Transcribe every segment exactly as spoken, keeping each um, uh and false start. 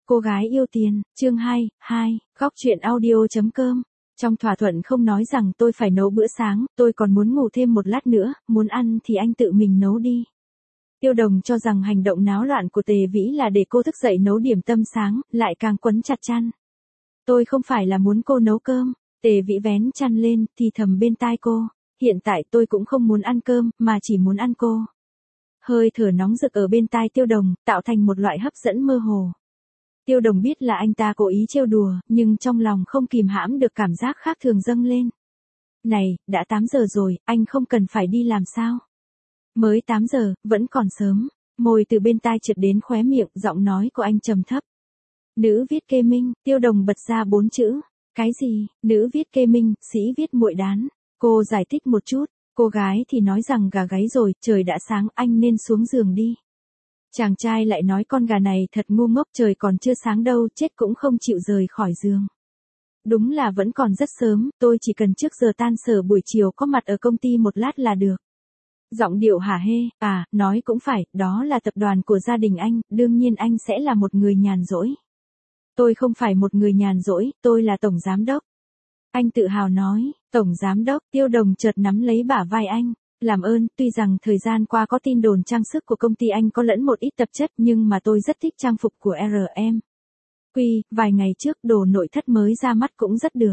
Cô gái yêu tiền, chương hai, hai, góc truyện audio chấm com. Trong thỏa thuận không nói rằng tôi phải nấu bữa sáng, tôi còn muốn ngủ thêm một lát nữa, muốn ăn thì anh tự mình nấu đi. Tiêu Đồng cho rằng hành động náo loạn của Tề Vĩ là để cô thức dậy nấu điểm tâm sáng, lại càng quấn chặt chăn. Tôi không phải là muốn cô nấu cơm. Tề Vĩ vén chăn lên, thì thầm bên tai cô. Hiện tại tôi cũng không muốn ăn cơm, mà chỉ muốn ăn cô. Hơi thở nóng rực ở bên tai Tiêu Đồng, tạo thành một loại hấp dẫn mơ hồ. Tiêu Đồng biết là anh ta cố ý trêu đùa, nhưng trong lòng không kìm hãm được cảm giác khác thường dâng lên. Này, đã tám giờ rồi, anh không cần phải đi làm sao? Mới tám giờ, vẫn còn sớm. Môi từ bên tai trượt đến khóe miệng, giọng nói của anh trầm thấp. Nữ viết kê minh, Tiêu Đồng bật ra bốn chữ. Cái gì? Nữ viết kê minh, sĩ viết muội đán. Cô giải thích một chút, cô gái thì nói rằng gà gáy rồi, trời đã sáng, anh nên xuống giường đi. Chàng trai lại nói con gà này thật ngu ngốc, trời còn chưa sáng đâu, chết cũng không chịu rời khỏi giường. Đúng là vẫn còn rất sớm, tôi chỉ cần trước giờ tan sở buổi chiều có mặt ở công ty một lát là được. Giọng điệu hả hê, à, nói cũng phải, đó là tập đoàn của gia đình anh, đương nhiên anh sẽ là một người nhàn rỗi. Tôi không phải một người nhàn rỗi, tôi là tổng giám đốc. Anh tự hào nói, tổng giám đốc. Tiêu Đồng chợt nắm lấy bả vai anh. Làm ơn, tuy rằng thời gian qua có tin đồn trang sức của công ty anh có lẫn một ít tạp chất, nhưng mà tôi rất thích trang phục của rờ em. Quy, vài ngày trước đồ nội thất mới ra mắt cũng rất được.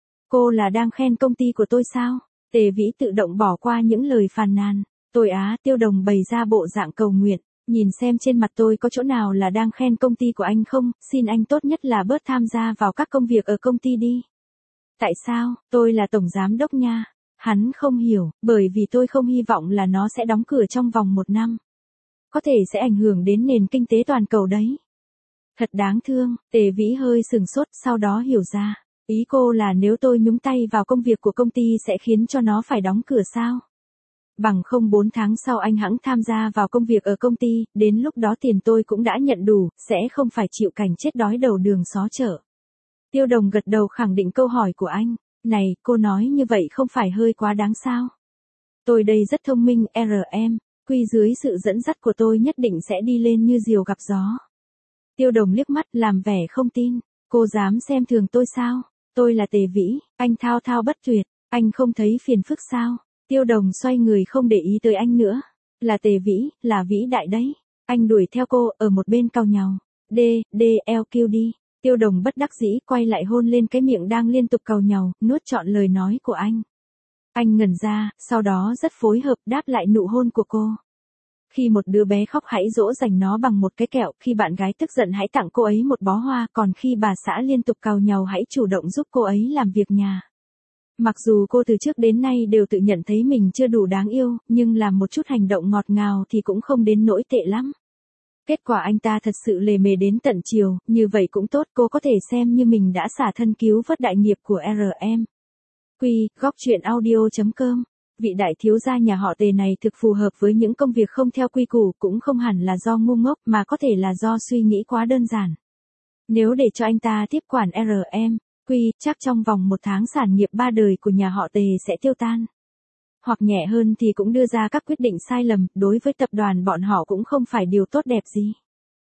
Cô là đang khen công ty của tôi sao? Tề Vĩ tự động bỏ qua những lời phàn nàn. Tôi á, Tiêu Đồng bày ra bộ dạng cầu nguyện. Nhìn xem trên mặt tôi có chỗ nào là đang khen công ty của anh không, xin anh tốt nhất là bớt tham gia vào các công việc ở công ty đi. Tại sao? Tôi là tổng giám đốc nha. Hắn không hiểu, bởi vì tôi không hy vọng là nó sẽ đóng cửa trong vòng một năm. Có thể sẽ ảnh hưởng đến nền kinh tế toàn cầu đấy. Thật đáng thương. Tề Vĩ hơi sừng sốt, sau đó hiểu ra. Ý cô là nếu tôi nhúng tay vào công việc của công ty sẽ khiến cho nó phải đóng cửa sao? Bằng không bốn tháng sau anh hẵng tham gia vào công việc ở công ty, đến lúc đó tiền tôi cũng đã nhận đủ, sẽ không phải chịu cảnh chết đói đầu đường xó chợ. Tiêu Đồng gật đầu khẳng định câu hỏi của anh. Này, cô nói như vậy không phải hơi quá đáng sao? Tôi đây rất thông minh, rờ em. Quy dưới sự dẫn dắt của tôi nhất định sẽ đi lên như diều gặp gió. Tiêu Đồng liếc mắt làm vẻ không tin. Cô dám xem thường tôi sao? Tôi là Tề Vĩ, anh thao thao bất tuyệt. Anh không thấy phiền phức sao? Tiêu Đồng xoay người không để ý tới anh nữa. Là Tề Vĩ, là vĩ đại đấy. Anh đuổi theo cô, ở một bên cau nhàu. D, D, L Q đi. Tiêu Đồng bất đắc dĩ quay lại hôn lên cái miệng đang liên tục càu nhàu, nuốt trọn lời nói của anh. Anh ngẩn ra, sau đó rất phối hợp đáp lại nụ hôn của cô. Khi một đứa bé khóc hãy dỗ dành nó bằng một cái kẹo, khi bạn gái tức giận hãy tặng cô ấy một bó hoa, còn khi bà xã liên tục càu nhàu hãy chủ động giúp cô ấy làm việc nhà. Mặc dù cô từ trước đến nay đều tự nhận thấy mình chưa đủ đáng yêu, nhưng làm một chút hành động ngọt ngào thì cũng không đến nỗi tệ lắm. Kết quả anh ta thật sự lề mề đến tận chiều, như vậy cũng tốt, cô có thể xem như mình đã xả thân cứu vớt đại nghiệp của rờ em. Quy, góc truyện audio chấm com. Vị đại thiếu gia nhà họ Tề này thực phù hợp với những công việc không theo quy củ, cũng không hẳn là do ngu ngốc mà có thể là do suy nghĩ quá đơn giản. Nếu để cho anh ta tiếp quản rờ em, Quy, chắc trong vòng một tháng sản nghiệp ba đời của nhà họ Tề sẽ tiêu tan. Hoặc nhẹ hơn thì cũng đưa ra các quyết định sai lầm, đối với tập đoàn bọn họ cũng không phải điều tốt đẹp gì.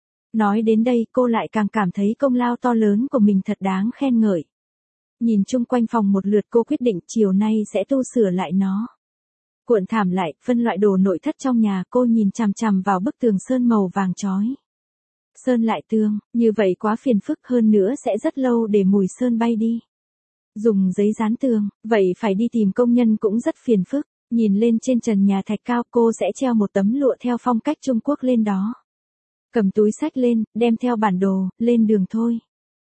Nói đến đây cô lại càng cảm thấy công lao to lớn của mình thật đáng khen ngợi. Nhìn chung quanh phòng một lượt cô quyết định chiều nay sẽ tu sửa lại nó. Cuộn thảm lại, phân loại đồ nội thất trong nhà, cô nhìn chằm chằm vào bức tường sơn màu vàng chói. Sơn lại tường, như vậy quá phiền phức, hơn nữa sẽ rất lâu để mùi sơn bay đi. Dùng giấy dán tường, vậy phải đi tìm công nhân cũng rất phiền phức. Nhìn lên trên trần nhà thạch cao, cô sẽ treo một tấm lụa theo phong cách Trung Quốc lên đó. Cầm túi sách lên, đem theo bản đồ, lên đường thôi.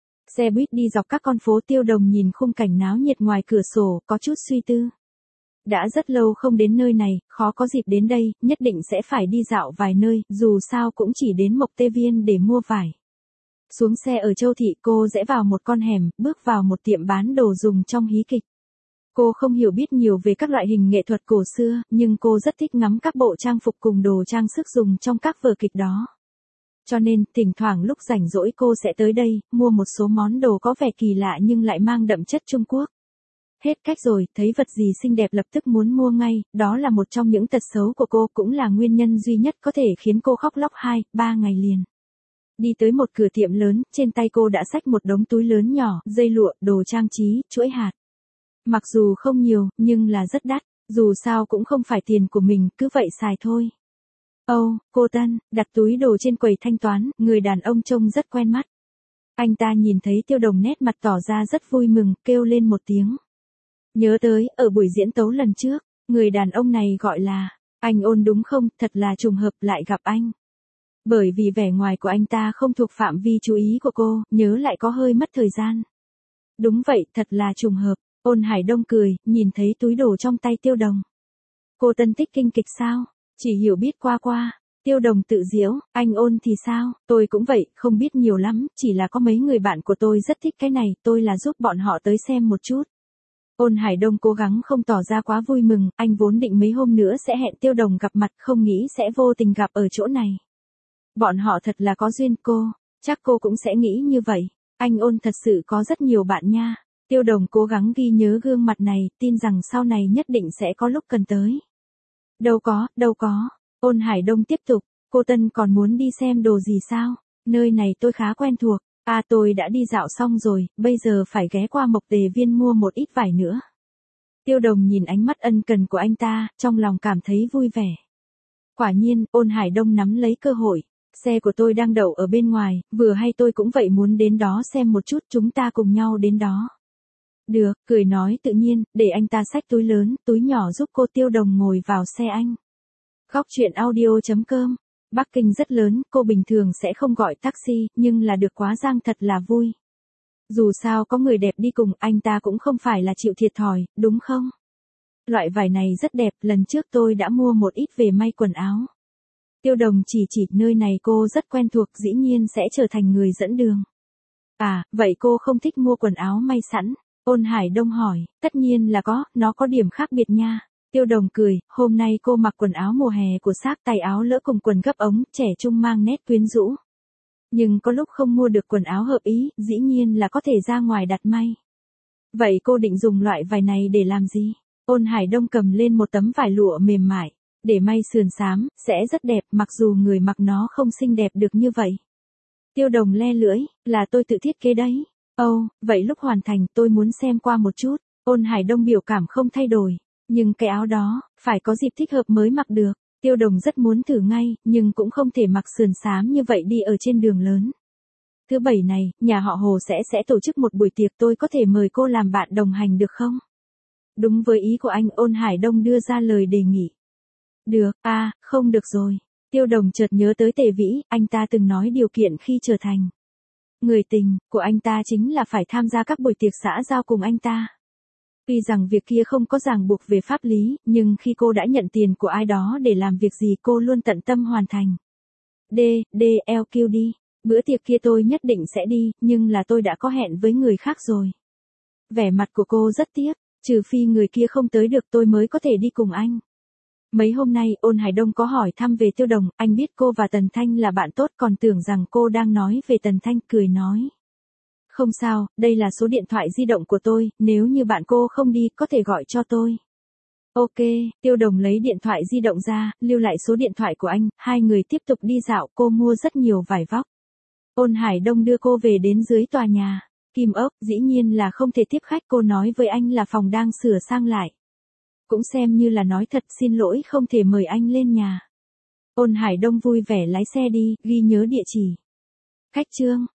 Xe buýt đi dọc các con phố. Tiêu Đồng nhìn khung cảnh náo nhiệt ngoài cửa sổ, có chút suy tư. Đã rất lâu không đến nơi này, khó có dịp đến đây, nhất định sẽ phải đi dạo vài nơi, dù sao cũng chỉ đến Mộc Tê Viên để mua vải. Xuống xe ở Châu Thị, cô rẽ vào một con hẻm, bước vào một tiệm bán đồ dùng trong hí kịch. Cô không hiểu biết nhiều về các loại hình nghệ thuật cổ xưa, nhưng cô rất thích ngắm các bộ trang phục cùng đồ trang sức dùng trong các vở kịch đó. Cho nên, thỉnh thoảng lúc rảnh rỗi cô sẽ tới đây, mua một số món đồ có vẻ kỳ lạ nhưng lại mang đậm chất Trung Quốc. Hết cách rồi, thấy vật gì xinh đẹp lập tức muốn mua ngay, đó là một trong những tật xấu của cô, cũng là nguyên nhân duy nhất có thể khiến cô khóc lóc hai, ba ngày liền. Đi tới một cửa tiệm lớn, trên tay cô đã xách một đống túi lớn nhỏ, dây lụa, đồ trang trí, chuỗi hạt. Mặc dù không nhiều, nhưng là rất đắt, dù sao cũng không phải tiền của mình, cứ vậy xài thôi. Âu, oh, cô Tân, đặt túi đồ trên quầy thanh toán, người đàn ông trông rất quen mắt. Anh ta nhìn thấy Tiêu Đồng nét mặt tỏ ra rất vui mừng, kêu lên một tiếng. Nhớ tới, ở buổi diễn tấu lần trước, người đàn ông này gọi là, anh Ôn đúng không, thật là trùng hợp lại gặp anh. Bởi vì vẻ ngoài của anh ta không thuộc phạm vi chú ý của cô, nhớ lại có hơi mất thời gian. Đúng vậy, thật là trùng hợp. Ôn Hải Đông cười, nhìn thấy túi đồ trong tay Tiêu Đồng. Cô Tân thích kinh kịch sao? Chỉ hiểu biết qua qua. Tiêu Đồng tự giễu, anh Ôn thì sao? Tôi cũng vậy, không biết nhiều lắm, chỉ là có mấy người bạn của tôi rất thích cái này, tôi là giúp bọn họ tới xem một chút. Ôn Hải Đông cố gắng không tỏ ra quá vui mừng, anh vốn định mấy hôm nữa sẽ hẹn Tiêu Đồng gặp mặt, không nghĩ sẽ vô tình gặp ở chỗ này. Bọn họ thật là có duyên cô, chắc cô cũng sẽ nghĩ như vậy. Anh Ôn thật sự có rất nhiều bạn nha. Tiêu Đồng cố gắng ghi nhớ gương mặt này, tin rằng sau này nhất định sẽ có lúc cần tới. Đâu có, đâu có. Ôn Hải Đông tiếp tục, cô Tân còn muốn đi xem đồ gì sao? Nơi này tôi khá quen thuộc. À tôi đã đi dạo xong rồi, bây giờ phải ghé qua Mộc Tề Viên mua một ít vải nữa. Tiêu Đồng nhìn ánh mắt ân cần của anh ta, trong lòng cảm thấy vui vẻ. Quả nhiên, Ôn Hải Đông nắm lấy cơ hội. Xe của tôi đang đậu ở bên ngoài, vừa hay tôi cũng vậy muốn đến đó xem một chút, chúng ta cùng nhau đến đó. Được, cười nói tự nhiên, để anh ta xách túi lớn, túi nhỏ giúp cô. Tiêu Đồng ngồi vào xe anh. Góc truyện audio chấm com. Bắc Kinh rất lớn, cô bình thường sẽ không gọi taxi, nhưng là được quá giang thật là vui. Dù sao có người đẹp đi cùng, anh ta cũng không phải là chịu thiệt thòi, đúng không? Loại vải này rất đẹp, lần trước tôi đã mua một ít về may quần áo. Tiêu Đồng chỉ chỉ nơi này cô rất quen thuộc, dĩ nhiên sẽ trở thành người dẫn đường. À, vậy cô không thích mua quần áo may sẵn? Ôn Hải Đông hỏi, tất nhiên là có, nó có điểm khác biệt nha. Tiêu Đồng cười, hôm nay cô mặc quần áo mùa hè của Sác, tay áo lỡ cùng quần gấp ống, trẻ trung mang nét quyến rũ. Nhưng có lúc không mua được quần áo hợp ý, dĩ nhiên là có thể ra ngoài đặt may. Vậy cô định dùng loại vải này để làm gì? Ôn Hải Đông cầm lên một tấm vải lụa mềm mại, để may sườn xám, sẽ rất đẹp, mặc dù người mặc nó không xinh đẹp được như vậy. Tiêu Đồng le lưỡi, là tôi tự thiết kế đấy. Ồ, oh, vậy lúc hoàn thành tôi muốn xem qua một chút. Ôn Hải Đông biểu cảm không thay đổi. Nhưng cái áo đó, phải có dịp thích hợp mới mặc được. Tiêu Đồng rất muốn thử ngay, nhưng cũng không thể mặc sườn xám như vậy đi ở trên đường lớn. Thứ bảy này, nhà họ Hồ sẽ sẽ tổ chức một buổi tiệc, tôi có thể mời cô làm bạn đồng hành được không? Đúng với ý của anh, Ôn Hải Đông đưa ra lời đề nghị. Được, à, không được rồi. Tiêu Đồng chợt nhớ tới Tề Vĩ, anh ta từng nói điều kiện khi trở thành người tình của anh ta chính là phải tham gia các buổi tiệc xã giao cùng anh ta. Tuy rằng việc kia không có ràng buộc về pháp lý, nhưng khi cô đã nhận tiền của ai đó để làm việc gì cô luôn tận tâm hoàn thành. D, D, L Q đi. Bữa tiệc kia tôi nhất định sẽ đi, nhưng là tôi đã có hẹn với người khác rồi. Vẻ mặt của cô rất tiếc, trừ phi người kia không tới được tôi mới có thể đi cùng anh. Mấy hôm nay, Ôn Hải Đông có hỏi thăm về Tiêu Đồng, anh biết cô và Tần Thanh là bạn tốt, còn tưởng rằng cô đang nói về Tần Thanh, cười nói. Không sao, đây là số điện thoại di động của tôi, nếu như bạn cô không đi, có thể gọi cho tôi. Ok, Tiêu Đồng lấy điện thoại di động ra, lưu lại số điện thoại của anh, hai người tiếp tục đi dạo, cô mua rất nhiều vải vóc. Ôn Hải Đông đưa cô về đến dưới tòa nhà. Kim ốc, dĩ nhiên là không thể tiếp khách, cô nói với anh là phòng đang sửa sang lại. Cũng xem như là nói thật, xin lỗi không thể mời anh lên nhà. Ôn Hải Đông vui vẻ lái xe đi, ghi nhớ địa chỉ. Khách Trương.